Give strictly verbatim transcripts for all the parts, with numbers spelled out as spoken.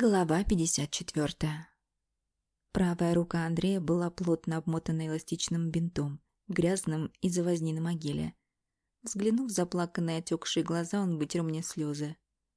Глава пятьдесят четыре. Правая рука Андрея была плотно обмотана эластичным бинтом, грязным из-за возни на могиле. Взглянув в заплаканные отекшие глаза, он вытер мне слезы.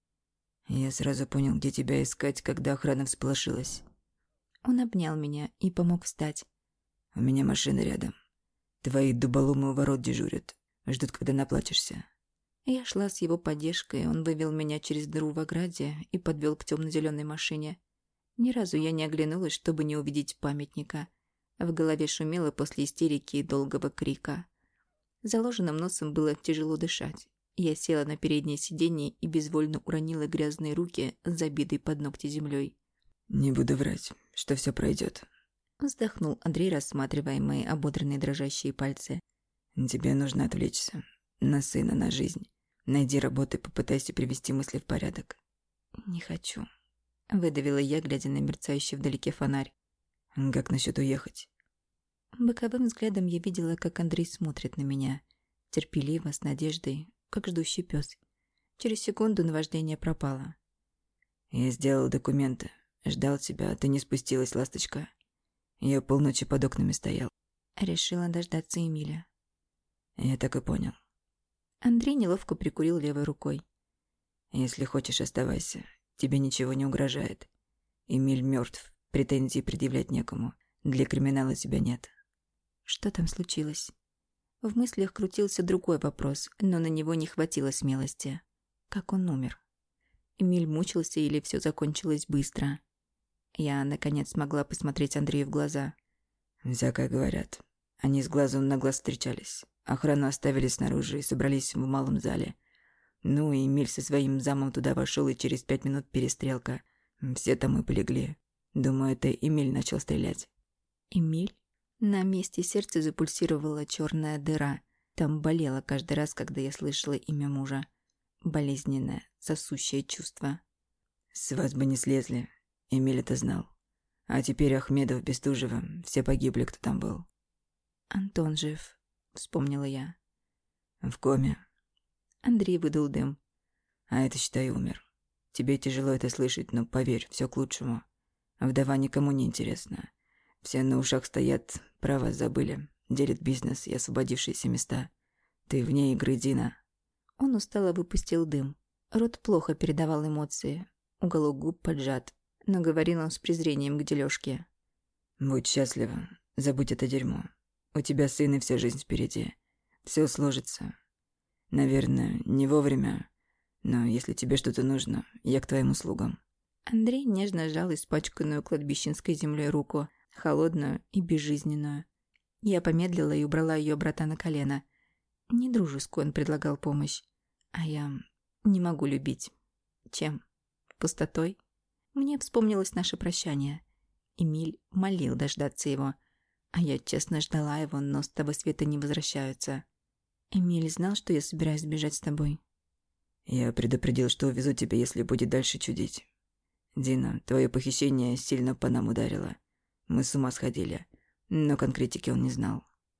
«Я сразу понял, где тебя искать, когда охрана всполошилась». Он обнял меня и помог встать. «У меня машина рядом. Твои дуболомы у ворот дежурят. Ждут, когда наплачешься». Я шла с его поддержкой, он вывел меня через дыру в ограде и подвел к темно-зеленой машине. Ни разу я не оглянулась, чтобы не увидеть памятника. В голове шумело после истерики и долгого крика. Заложенным носом было тяжело дышать. Я села на переднее сиденье и безвольно уронила грязные руки, забитой под ногти землей. «Не буду врать, что все пройдет», — вздохнул Андрей, рассматривая мои ободранные дрожащие пальцы. «Тебе нужно отвлечься. На сына, на жизнь. Найди работу и попытайся привести мысли в порядок». «Не хочу», — выдавила я, глядя на мерцающий вдалеке фонарь. «Как насчет уехать?» Боковым взглядом я видела, как Андрей смотрит на меня. Терпеливо, с надеждой, как ждущий пес. Через секунду наваждение пропало. «Я сделал документы. Ждал тебя, а ты не спустилась, ласточка. Я полночи под окнами стоял». Решила дождаться Эмиля. «Я так и понял». Андрей неловко прикурил левой рукой. «Если хочешь, оставайся. Тебе ничего не угрожает. Эмиль мертв. Претензий предъявлять некому. Для криминала тебя нет». Что там случилось? В мыслях крутился другой вопрос, но на него не хватило смелости. Как он умер? Эмиль мучился или все закончилось быстро? Я, наконец, смогла посмотреть Андрею в глаза. «Всякое говорят. Они с глазу на глаз встречались. Охрану оставили снаружи и собрались в малом зале. Ну и Эмиль со своим замом туда вошел, и через пять минут перестрелка. Все там и полегли. Думаю, это Эмиль начал стрелять». «Эмиль?» На месте сердца запульсировала черная дыра. Там болело каждый раз, когда я слышала имя мужа. Болезненное, сосущее чувство. «С вас бы не слезли. Эмиль это знал. А теперь Ахмедов, Бестужева, все погибли, кто там был». «Антон жив», — вспомнила я. «В коме». Андрей выдал дым. «А это, считай, умер. Тебе тяжело это слышать, но поверь, все к лучшему. Вдова никому не интересна. Все на ушах стоят, про вас забыли. Делят бизнес и освободившиеся места. Ты вне игры, Дина». Он устало выпустил дым. Рот плохо передавал эмоции. Уголок губ поджат. Но говорил он с презрением к дележке. «Будь счастлива. Забудь это дерьмо. У тебя сын и вся жизнь впереди. Все сложится. Наверное, не вовремя. Но если тебе что-то нужно, я к твоим услугам». Андрей нежно сжал испачканную кладбищенской землей руку, холодную и безжизненную. Я помедлила и убрала ее брата на колено. Не дружескую он предлагал помощь. А я не могу любить. Чем? Пустотой? Мне вспомнилось наше прощание. Эмиль молил дождаться его. А я честно ждала его, но с того света не возвращаются. Эмиль знал, что я собираюсь сбежать с тобой. «Я предупредил, что увезу тебя, если будет дальше чудить. Дина, твое похищение сильно по нам ударило. Мы с ума сходили, но конкретики он не знал».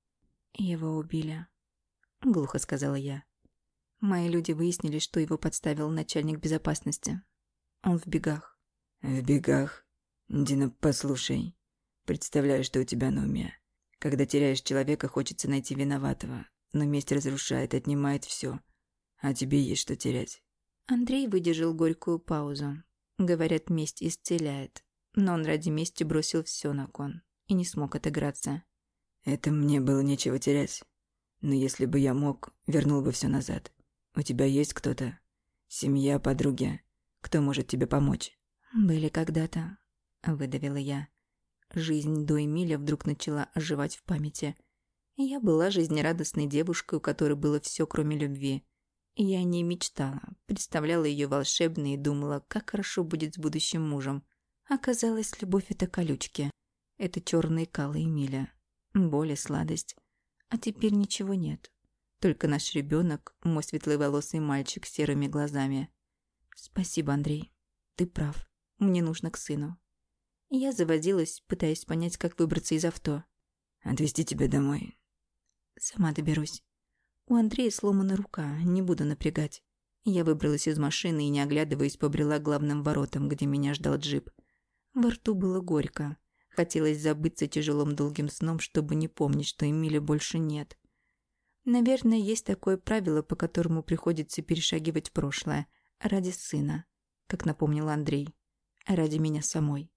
«Его убили», — глухо сказала я. Мои люди выяснили, что его подставил начальник безопасности. Он в бегах. «В бегах? Дина, послушай. Представляю, что у тебя на уме. Когда теряешь человека, хочется найти виноватого, но месть разрушает, отнимает все. А тебе есть что терять». Андрей выдержал горькую паузу. Говорят, месть исцеляет. Но он ради мести бросил все на кон и не смог отыграться. «Это мне было нечего терять. Но если бы я мог, вернул бы все назад. У тебя есть кто-то? Семья, подруги? Кто может тебе помочь?» «Были когда-то», — выдавила я. Жизнь до Эмиля вдруг начала оживать в памяти. Я была жизнерадостной девушкой, у которой было все, кроме любви. Я не мечтала, представляла ее волшебной и думала, как хорошо будет с будущим мужем. Оказалось, любовь — это колючки. Это черные калы Эмиля. Боль и сладость. А теперь ничего нет. Только наш ребенок, мой светловолосый мальчик с серыми глазами. Спасибо, Андрей. Ты прав. Мне нужно к сыну. Я заводилась, пытаясь понять, как выбраться из авто. «Отвезти тебя домой?» Сама доберусь. У Андрея сломана рука, не буду напрягать. Я выбралась из машины и, не оглядываясь, побрела к главным воротам, где меня ждал джип. Во рту было горько. Хотелось забыться тяжелым долгим сном, чтобы не помнить, что Эмиля больше нет. Наверное, есть такое правило, по которому приходится перешагивать прошлое. Ради сына, как напомнил Андрей. Ради меня самой.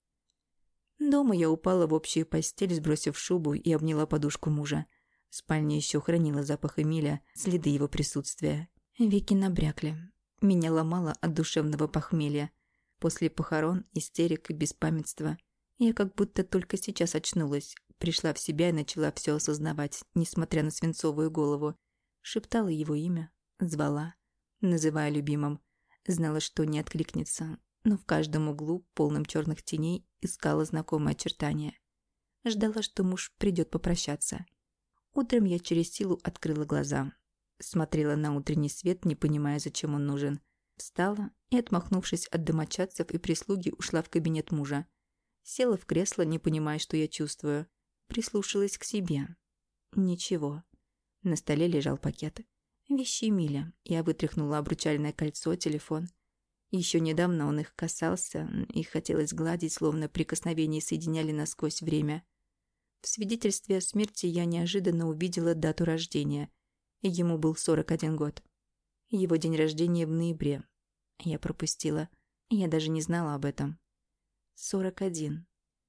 Дома я упала в общую постель, сбросив шубу, и обняла подушку мужа. Спальня еще хранила запах Эмиля, следы его присутствия. Веки набрякли. Меня ломало от душевного похмелья. После похорон, истерик и беспамятства я как будто только сейчас очнулась, пришла в себя и начала все осознавать, несмотря на свинцовую голову. Шептала его имя, звала, называя любимым. Знала, что не откликнется, но в каждом углу, полном черных теней, искала знакомые очертания. Ждала, что муж придет попрощаться. Утром я через силу открыла глаза. Смотрела на утренний свет, не понимая, зачем он нужен. Встала и, отмахнувшись от домочадцев и прислуги, ушла в кабинет мужа. Села в кресло, не понимая, что я чувствую. Прислушалась к себе. Ничего. На столе лежал пакет. Вещи Эмиля. Я вытряхнула обручальное кольцо, телефон. Еще недавно он их касался, и хотелось гладить, словно прикосновения соединяли насквозь время. В свидетельстве о смерти я неожиданно увидела дату рождения. Ему был сорок один год. Его день рождения в ноябре. Я пропустила. Я даже не знала об этом. сорок один.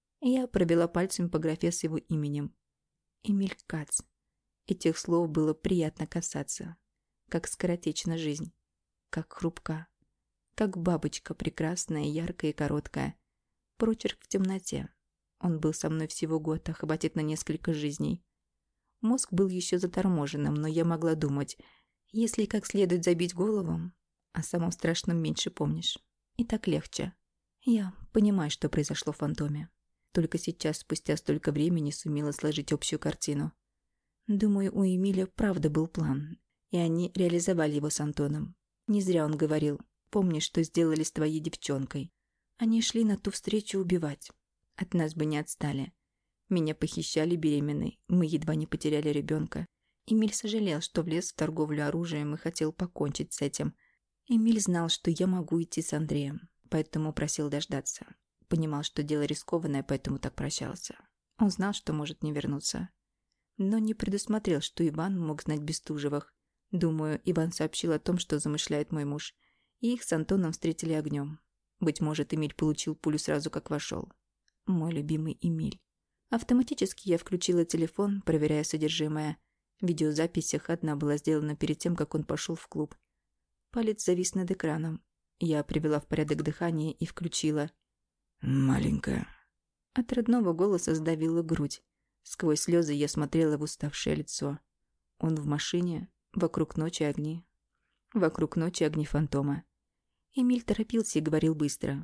Я провела пальцем по графе с его именем. Эмиль Кац. Этих слов было приятно касаться. Как скоротечна жизнь. Как хрупка. Как бабочка, прекрасная, яркая и короткая. Прочерк в темноте. Он был со мной всего год, а хватит на несколько жизней. Мозг был еще заторможенным, но я могла думать, если как следует забить голову, о самом страшном меньше помнишь. И так легче. Я понимаю, что произошло в фантоме. Только сейчас, спустя столько времени, сумела сложить общую картину. Думаю, у Эмиля правда был план, и они реализовали его с Антоном. Не зря он говорил: «Помни, что сделали с твоей девчонкой». Они шли на ту встречу убивать. От нас бы не отстали. Меня похищали беременной, мы едва не потеряли ребенка. Эмиль сожалел, что влез в торговлю оружием и хотел покончить с этим. Эмиль знал, что я могу идти с Андреем, поэтому просил дождаться. Понимал, что дело рискованное, поэтому так прощался. Он знал, что может не вернуться. Но не предусмотрел, что Иван мог знать Бестужевых. Думаю, Иван сообщил о том, что замышляет мой муж. И их с Антоном встретили огнем. Быть может, Эмиль получил пулю сразу, как вошел. Мой любимый Эмиль. Автоматически я включила телефон, проверяя содержимое. В видеозаписях одна была сделана перед тем, как он пошел в клуб. Палец завис над экраном. Я привела в порядок дыхание и включила. «Маленькая». От родного голоса сдавила грудь. Сквозь слезы я смотрела в уставшее лицо. Он в машине, вокруг ночи огни. Вокруг ночи огни фантома. Эмиль торопился и говорил быстро.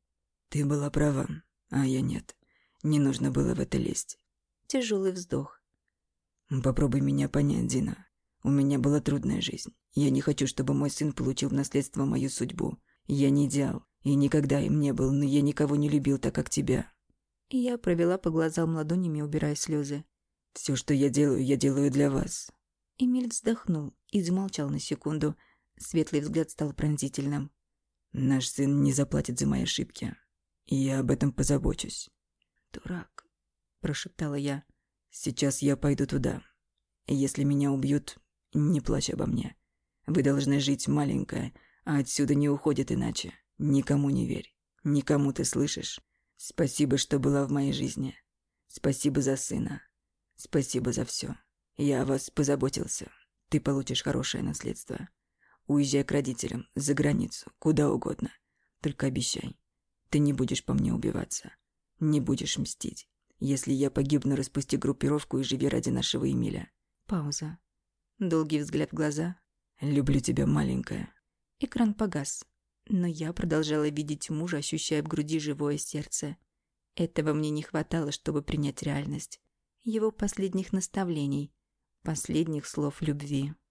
«Ты была права, а я нет. Не нужно было в это лезть». Тяжелый вздох. «Попробуй меня понять, Дина. У меня была трудная жизнь. Я не хочу, чтобы мой сын получил в наследство мою судьбу. Я не идеал, и никогда им не был, но я никого не любил так, как тебя». И я провела по глазам ладонями, убирая слезы. «Все, что я делаю, я делаю для вас». Эмиль вздохнул и замолчал на секунду. Светлый взгляд стал пронзительным. «Наш сын не заплатит за мои ошибки, и я об этом позабочусь». «Дурак», – прошептала я. «Сейчас я пойду туда. Если меня убьют, не плачь обо мне. Вы должны жить, маленькая, а отсюда не уходит иначе. Никому не верь. Никому, ты слышишь? Спасибо, что была в моей жизни. Спасибо за сына. Спасибо за все. Я о вас позаботился. Ты получишь хорошее наследство. Уезжай к родителям, за границу, куда угодно. Только обещай, ты не будешь по мне убиваться. Не будешь мстить. Если я погибну, распусти группировку и живи ради нашего Эмиля». Пауза. Долгий взгляд в глаза. «Люблю тебя, маленькая». Экран погас. Но я продолжала видеть мужа, ощущая в груди живое сердце. Этого мне не хватало, чтобы принять реальность. Его последних наставлений, последних слов любви.